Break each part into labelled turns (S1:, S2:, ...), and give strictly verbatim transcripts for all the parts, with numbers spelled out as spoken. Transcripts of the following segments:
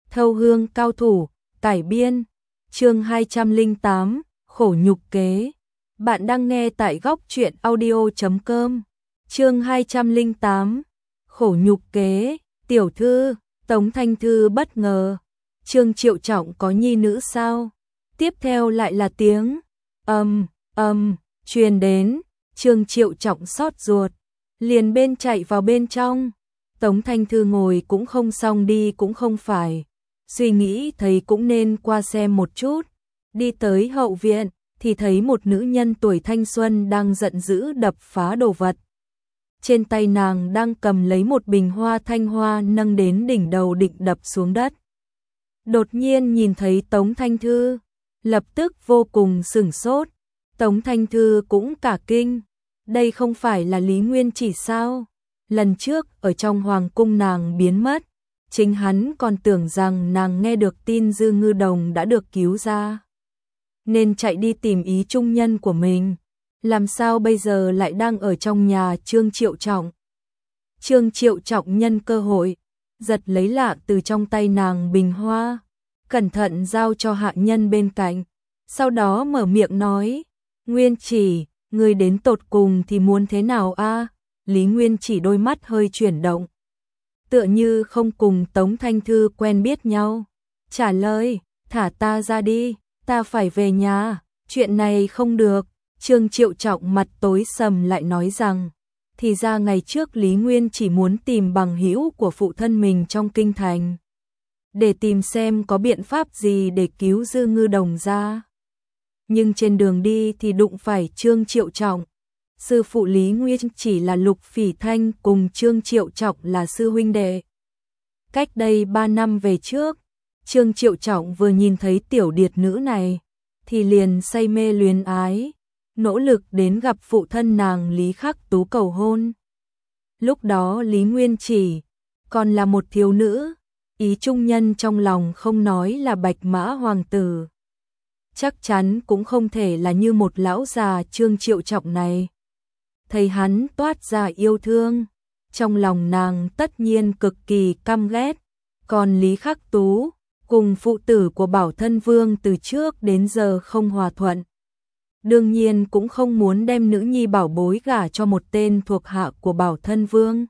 S1: Thâu hương cao thủ, cải biên, chương hai trăm lẻ tám, khổ nhục kế. Bạn đang nghe tại góc truyện audio chấm com. Chương hai trăm lẻ tám, khổ nhục kế, tiểu thư, Tống Thanh Thư bất ngờ. Trương Triệu Trọng có nhi nữ sao? Tiếp theo lại là tiếng ầm ầm truyền đến, Trương Triệu Trọng xót ruột, liền bên chạy vào bên trong. Tống Thanh Thư ngồi cũng không xong đi cũng không phải, suy nghĩ thấy cũng nên qua xem một chút. Đi tới hậu viện thì thấy một nữ nhân tuổi thanh xuân đang giận dữ đập phá đồ vật. Trên tay nàng đang cầm lấy một bình hoa thanh hoa nâng đến đỉnh đầu định đập xuống đất. Đột nhiên nhìn thấy Tống Thanh Thư, lập tức vô cùng sửng sốt. Tống Thanh Thư cũng cả kinh, đây không phải là Lý Nguyên Chỉ sao? Lần trước ở trong hoàng cung nàng biến mất, chính hắn còn tưởng rằng nàng nghe được tin Dư Ngư Đồng đã được cứu ra, nên chạy đi tìm ý trung nhân của mình. Làm sao bây giờ lại đang ở trong nhà Trương Triệu Trọng? Trương Triệu Trọng nhân cơ hội, giật lấy lạ từ trong tay nàng bình hoa, cẩn thận giao cho hạ nhân bên cạnh, sau đó mở miệng nói, Nguyên Chỉ, ngươi đến tột cùng thì muốn thế nào a? Lý Nguyên Chỉ đôi mắt hơi chuyển động, tựa như không cùng Tống Thanh Thư quen biết nhau. Trả lời, thả ta ra đi, ta phải về nhà, chuyện này không được. Trương Triệu Trọng mặt tối sầm lại nói rằng, thì ra ngày trước Lý Nguyên chỉ muốn tìm bằng hữu của phụ thân mình trong kinh thành, để tìm xem có biện pháp gì để cứu Dư Ngư Đồng ra. Nhưng trên đường đi thì đụng phải Trương Triệu Trọng. Sư phụ Lý Nguyên chỉ là Lục Phỉ Thanh cùng Trương Triệu Trọng là sư huynh đệ. Cách đây ba năm về trước, Trương Triệu Trọng vừa nhìn thấy tiểu điệt nữ này, thì liền say mê luyến ái, nỗ lực đến gặp phụ thân nàng Lý Khắc Tú cầu hôn. Lúc đó Lý Nguyên chỉ còn là một thiếu nữ, ý trung nhân trong lòng không nói là Bạch Mã Hoàng tử, chắc chắn cũng không thể là như một lão già Trương Triệu Trọng này. Thấy hắn toát ra yêu thương, trong lòng nàng tất nhiên cực kỳ căm ghét. Còn Lý Khắc Tú cùng phụ tử của Bảo Thân Vương từ trước đến giờ không hòa thuận, đương nhiên cũng không muốn đem nữ nhi bảo bối gả cho một tên thuộc hạ của Bảo Thân Vương.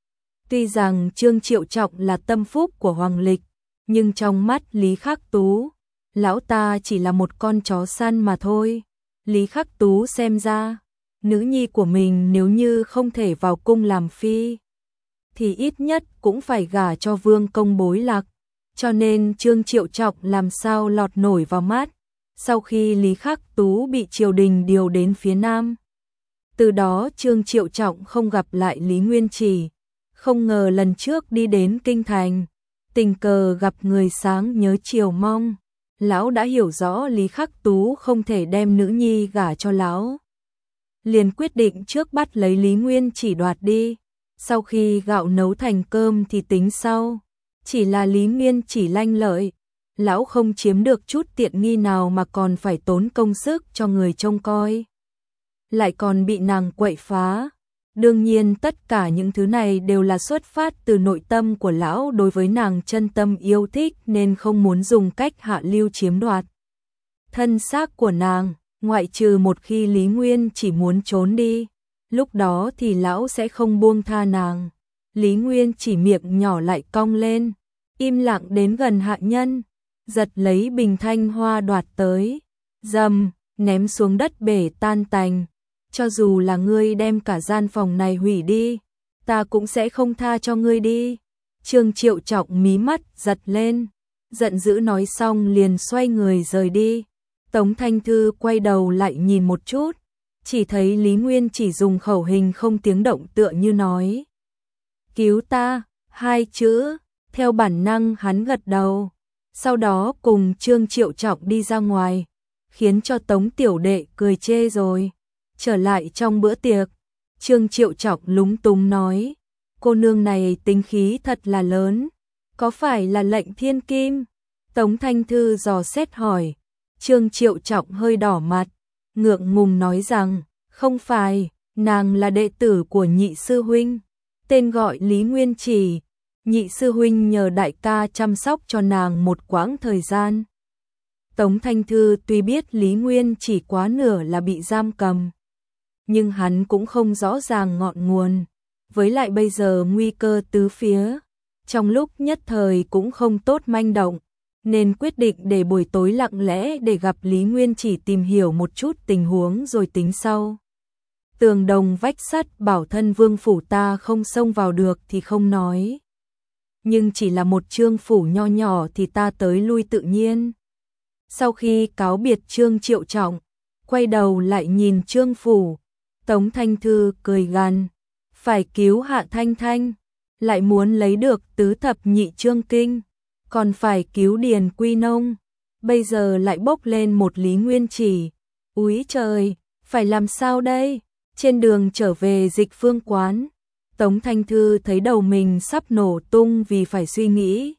S1: Tuy rằng Trương Triệu Trọng là tâm phúc của Hoàng Lịch, nhưng trong mắt Lý Khắc Tú, lão ta chỉ là một con chó săn mà thôi. Lý Khắc Tú xem ra, nữ nhi của mình nếu như không thể vào cung làm phi, thì ít nhất cũng phải gả cho Vương công Bối Lạc. Cho nên Trương Triệu Trọng làm sao lọt nổi vào mắt. Sau khi Lý Khắc Tú bị triều đình điều đến phía Nam, từ đó Trương Triệu Trọng không gặp lại Lý Nguyên Chỉ. Không ngờ lần trước đi đến kinh thành, tình cờ gặp người sáng nhớ chiều mong, lão đã hiểu rõ Lý Khắc Tú không thể đem nữ nhi gả cho lão, liền quyết định trước bắt lấy Lý Nguyên Chỉ đoạt đi, sau khi gạo nấu thành cơm thì tính sau. Chỉ là Lý Nguyên Chỉ lanh lợi, lão không chiếm được chút tiện nghi nào mà còn phải tốn công sức cho người trông coi, lại còn bị nàng quậy phá. Đương nhiên tất cả những thứ này đều là xuất phát từ nội tâm của lão đối với nàng chân tâm yêu thích, nên không muốn dùng cách hạ lưu chiếm đoạt thân xác của nàng, ngoại trừ một khi Lý Nguyên chỉ muốn trốn đi, lúc đó thì lão sẽ không buông tha nàng. Lý Nguyên chỉ miệng nhỏ lại cong lên, im lặng đến gần hạ nhân, giật lấy bình thanh hoa đoạt tới, dầm, ném xuống đất bể tan tành. Cho dù là ngươi đem cả gian phòng này hủy đi, ta cũng sẽ không tha cho ngươi đi. Trương Triệu Trọng mí mắt giật lên, giận dữ nói xong liền xoay người rời đi. Tống Thanh Thư quay đầu lại nhìn một chút, chỉ thấy Lý Nguyên chỉ dùng khẩu hình không tiếng động tựa như nói, cứu ta, hai chữ. Theo bản năng hắn gật đầu, sau đó cùng Trương Triệu Trọng đi ra ngoài, khiến cho Tống tiểu đệ cười chê rồi. Trở lại trong bữa tiệc, Trương Triệu Trọng lúng túng nói, cô nương này tính khí thật là lớn, có phải là lệnh thiên kim? Tống Thanh Thư dò xét hỏi. Trương Triệu Trọng hơi đỏ mặt, ngượng ngùng nói rằng, không phải, nàng là đệ tử của nhị sư huynh, tên gọi Lý Nguyên Chỉ, nhị sư huynh nhờ đại ca chăm sóc cho nàng một quãng thời gian. Tống Thanh Thư tuy biết Lý Nguyên chỉ quá nửa là bị giam cầm, nhưng hắn cũng không rõ ràng ngọn nguồn, với lại bây giờ nguy cơ tứ phía, trong lúc nhất thời cũng không tốt manh động, nên quyết định để buổi tối lặng lẽ để gặp Lý Nguyên chỉ tìm hiểu một chút tình huống rồi tính sau. Tường đồng vách sắt bảo thân vương phủ ta không xông vào được thì không nói, nhưng chỉ là một trương phủ nho nhỏ thì ta tới lui tự nhiên. Sau khi cáo biệt Trương Triệu Trọng, quay đầu lại nhìn Trương phủ, Tống Thanh Thư cười gằn, phải cứu Hạ Thanh Thanh, lại muốn lấy được tứ thập nhị trương kinh, còn phải cứu Điền Quy Nông, bây giờ lại bốc lên một Lý Nguyên Chỉ. Úi trời, phải làm sao đây? Trên đường trở về Dịch Phương quán, Tống Thanh Thư thấy đầu mình sắp nổ tung vì phải suy nghĩ.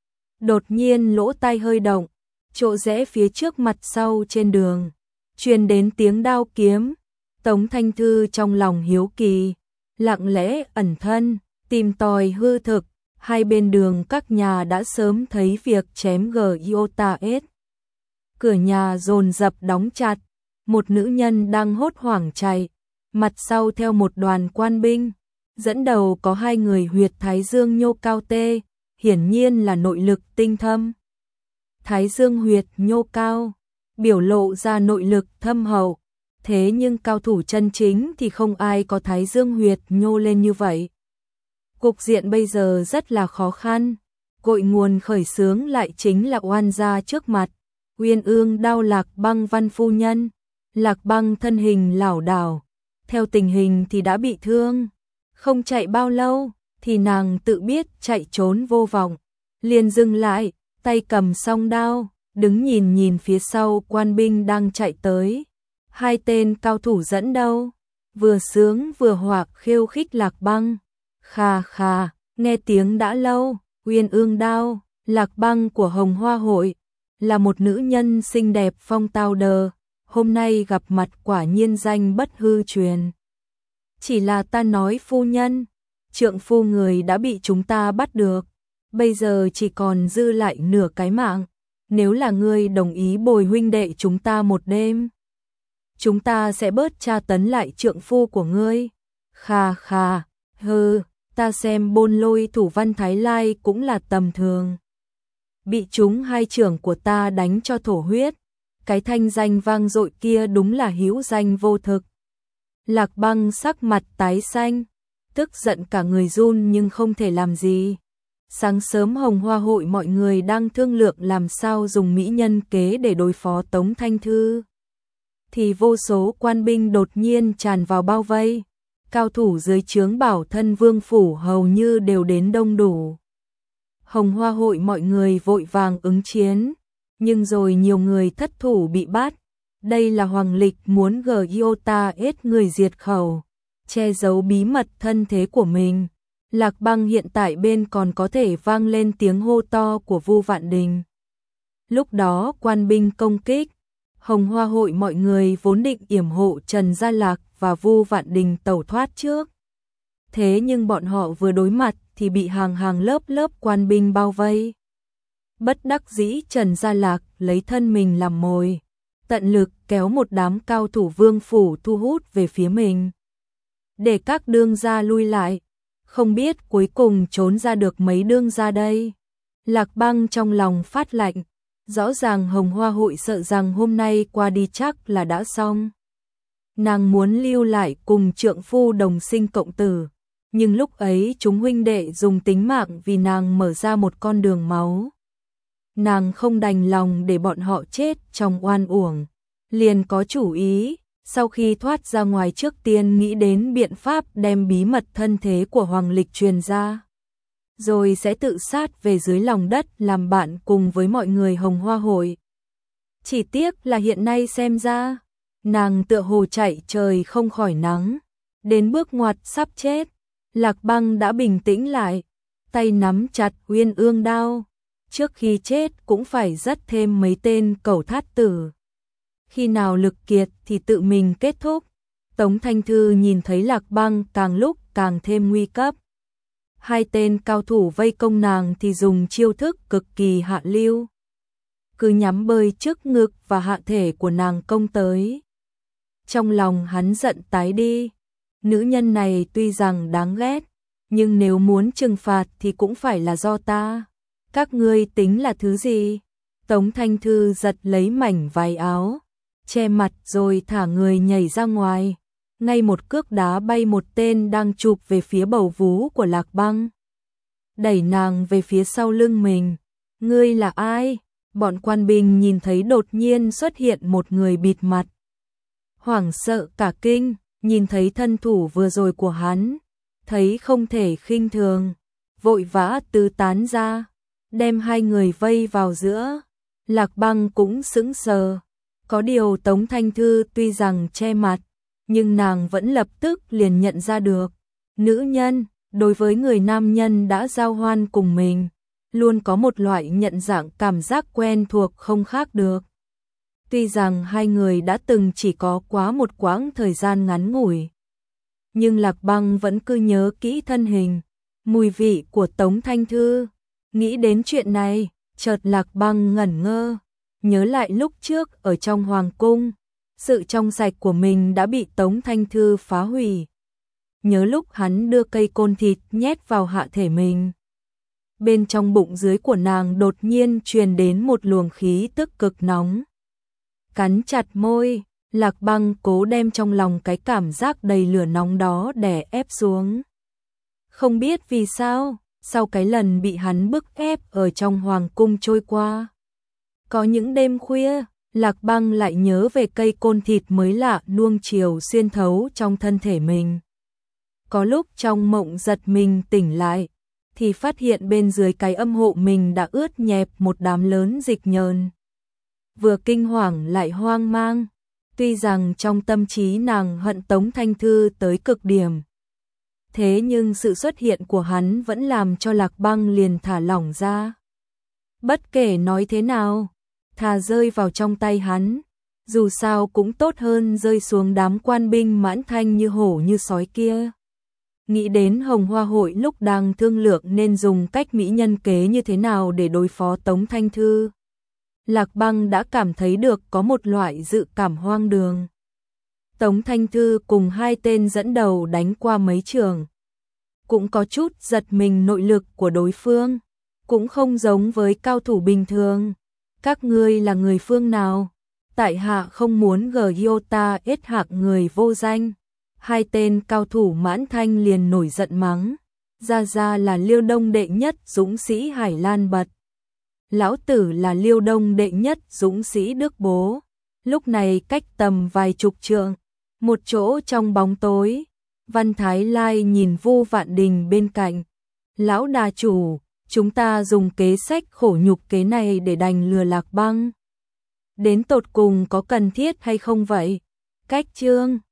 S1: Đột nhiên lỗ tai hơi động, chỗ rẽ phía trước mặt sau trên đường, truyền đến tiếng đao kiếm. Tống Thanh Thư trong lòng hiếu kỳ, lặng lẽ ẩn thân, tìm tòi hư thực, hai bên đường các nhà đã sớm thấy việc chém Giota S. Cửa nhà dồn dập đóng chặt, một nữ nhân đang hốt hoảng chạy, mặt sau theo một đoàn quan binh, dẫn đầu có hai người huyệt thái dương nhô cao tê, hiển nhiên là nội lực tinh thâm. Thái dương huyệt nhô cao, biểu lộ ra nội lực thâm hậu, thế nhưng cao thủ chân chính thì không ai có thái dương huyệt nhô lên như vậy. Cục diện bây giờ rất là khó khăn, cội nguồn khởi xướng lại chính là oan gia trước mặt, Uyên Ương đao Lạc Băng văn phu nhân. Lạc Băng thân hình lảo đảo, theo tình hình thì đã bị thương, không chạy bao lâu thì nàng tự biết chạy trốn vô vọng, liền dừng lại, tay cầm song đao, đứng nhìn nhìn phía sau quan binh đang chạy tới. Hai tên cao thủ dẫn đầu, vừa sướng vừa hoạc khiêu khích Lạc Băng. Khà khà, nghe tiếng đã lâu, Uyên Ương đao, Lạc Băng của Hồng Hoa hội, là một nữ nhân xinh đẹp phong tao đờ, hôm nay gặp mặt quả nhiên danh bất hư truyền. Chỉ là ta nói phu nhân, trượng phu người đã bị chúng ta bắt được, bây giờ chỉ còn dư lại nửa cái mạng, nếu là ngươi đồng ý bồi huynh đệ chúng ta một đêm, chúng ta sẽ bớt tra tấn lại trượng phu của ngươi. Khà khà, hừ, ta xem Bôn Lôi thủ văn Thái Lai cũng là tầm thường. Bị chúng hai trưởng của ta đánh cho thổ huyết, cái thanh danh vang dội kia đúng là hữu danh vô thực. Lạc Băng sắc mặt tái xanh, tức giận cả người run nhưng không thể làm gì. Sáng sớm Hồng Hoa hội mọi người đang thương lượng làm sao dùng mỹ nhân kế để đối phó Tống Thanh Thư, thì vô số quan binh đột nhiên tràn vào bao vây, cao thủ dưới trướng Bảo Thân Vương phủ hầu như đều đến đông đủ. Hồng Hoa hội mọi người vội vàng ứng chiến, nhưng rồi nhiều người thất thủ bị bắt. Đây là Hoàng Lịch muốn Giota S người diệt khẩu, che giấu bí mật thân thế của mình. Lạc Băng hiện tại bên còn có thể vang lên tiếng hô to của Vu Vạn Đình. Lúc đó quan binh công kích, Hồng Hoa hội mọi người vốn định yểm hộ Trần Gia Lạc và Vu Vạn Đình tẩu thoát trước. Thế nhưng bọn họ vừa đối mặt thì bị hàng hàng lớp lớp quan binh bao vây. Bất đắc dĩ Trần Gia Lạc lấy thân mình làm mồi, tận lực kéo một đám cao thủ vương phủ thu hút về phía mình, để các đương gia lui lại. Không biết cuối cùng trốn ra được mấy đương gia đây. Lạc Băng trong lòng phát lạnh, rõ ràng Hồng Hoa hội sợ rằng hôm nay qua đi chắc là đã xong. Nàng muốn lưu lại cùng trượng phu đồng sinh cộng tử, nhưng lúc ấy chúng huynh đệ dùng tính mạng vì nàng mở ra một con đường máu. Nàng không đành lòng để bọn họ chết trong oan uổng, liền có chủ ý, sau khi thoát ra ngoài trước tiên nghĩ đến biện pháp đem bí mật thân thế của Hoàng Lịch truyền ra, rồi sẽ tự sát về dưới lòng đất làm bạn cùng với mọi người Hồng Hoa hội. Chỉ tiếc là hiện nay xem ra, nàng tựa hồ chạy trời không khỏi nắng, đến bước ngoặt sắp chết. Lạc Băng đã bình tĩnh lại, tay nắm chặt Uyên Ương đao, trước khi chết cũng phải dắt thêm mấy tên cẩu thát tử. Khi nào lực kiệt thì tự mình kết thúc. Tống Thanh Thư nhìn thấy Lạc Băng càng lúc càng thêm nguy cấp. hai tên cao thủ vây công nàng thì dùng chiêu thức cực kỳ hạ lưu. Cứ nhắm bơi trước ngực và hạ thể của nàng công tới. Trong lòng hắn giận tái đi. Nữ nhân này tuy rằng đáng ghét, nhưng nếu muốn trừng phạt thì cũng phải là do ta. Các ngươi tính là thứ gì? Tống Thanh Thư giật lấy mảnh váy áo, che mặt rồi thả người nhảy ra ngoài. Ngay một cước đá bay một tên đang chụp về phía bầu vú của Lạc Băng. Đẩy nàng về phía sau lưng mình. Ngươi là ai? Bọn quan binh nhìn thấy đột nhiên xuất hiện một người bịt mặt. Hoảng sợ cả kinh, nhìn thấy thân thủ vừa rồi của hắn, thấy không thể khinh thường, vội vã tứ tán ra, đem hai người vây vào giữa. Lạc Băng cũng sững sờ. Có điều Tống Thanh Thư tuy rằng che mặt, nhưng nàng vẫn lập tức liền nhận ra được. Nữ nhân, đối với người nam nhân đã giao hoan cùng mình, luôn có một loại nhận dạng cảm giác quen thuộc không khác được. Tuy rằng hai người đã từng chỉ có quá một quãng thời gian ngắn ngủi, nhưng Lạc Băng vẫn cứ nhớ kỹ thân hình, mùi vị của Tống Thanh Thư. Nghĩ đến chuyện này, chợt Lạc Băng ngẩn ngơ, nhớ lại lúc trước ở trong hoàng cung, sự trong sạch của mình đã bị Tống Thanh Thư phá hủy. Nhớ lúc hắn đưa cây côn thịt nhét vào hạ thể mình. Bên trong bụng dưới của nàng đột nhiên truyền đến một luồng khí tức cực nóng. Cắn chặt môi, Lạc Băng cố đem trong lòng cái cảm giác đầy lửa nóng đó đè ép xuống. Không biết vì sao, sau cái lần bị hắn bức ép ở trong hoàng cung trôi qua, có những đêm khuya, Lạc Băng lại nhớ về cây côn thịt mới lạ nuông chiều xuyên thấu trong thân thể mình. Có lúc trong mộng giật mình tỉnh lại, thì phát hiện bên dưới cái âm hộ mình đã ướt nhẹp một đám lớn dịch nhờn. Vừa kinh hoàng lại hoang mang, tuy rằng trong tâm trí nàng hận Tống Thanh Thư tới cực điểm. Thế nhưng sự xuất hiện của hắn vẫn làm cho Lạc Băng liền thả lỏng ra. Bất kể nói thế nào, thà rơi vào trong tay hắn, dù sao cũng tốt hơn rơi xuống đám quan binh mãn thanh như hổ như sói kia. Nghĩ đến Hồng Hoa Hội lúc đang thương lượng nên dùng cách mỹ nhân kế như thế nào để đối phó Tống Thanh Thư, Lạc Băng đã cảm thấy được có một loại dự cảm hoang đường. Tống Thanh Thư cùng hai tên dẫn đầu đánh qua mấy trường, cũng có chút giật mình nội lực của đối phương, cũng không giống với cao thủ bình thường. Các ngươi là người phương nào? Tại hạ không muốn Gyota ết hạc người vô danh. Hai tên cao thủ mãn thanh liền nổi giận mắng. Ra ra là Liêu Đông đệ nhất dũng sĩ Hải Lan Bật. Lão tử là Liêu Đông đệ nhất dũng sĩ Đức Bố. Lúc này cách tầm vài chục trượng, một chỗ trong bóng tối, Văn Thái Lai nhìn Vu Vạn Đình bên cạnh. Lão đà chủ, chúng ta dùng kế sách khổ nhục kế này để đành lừa Lạc Băng. Đến tột cùng có cần thiết hay không vậy? Cách chương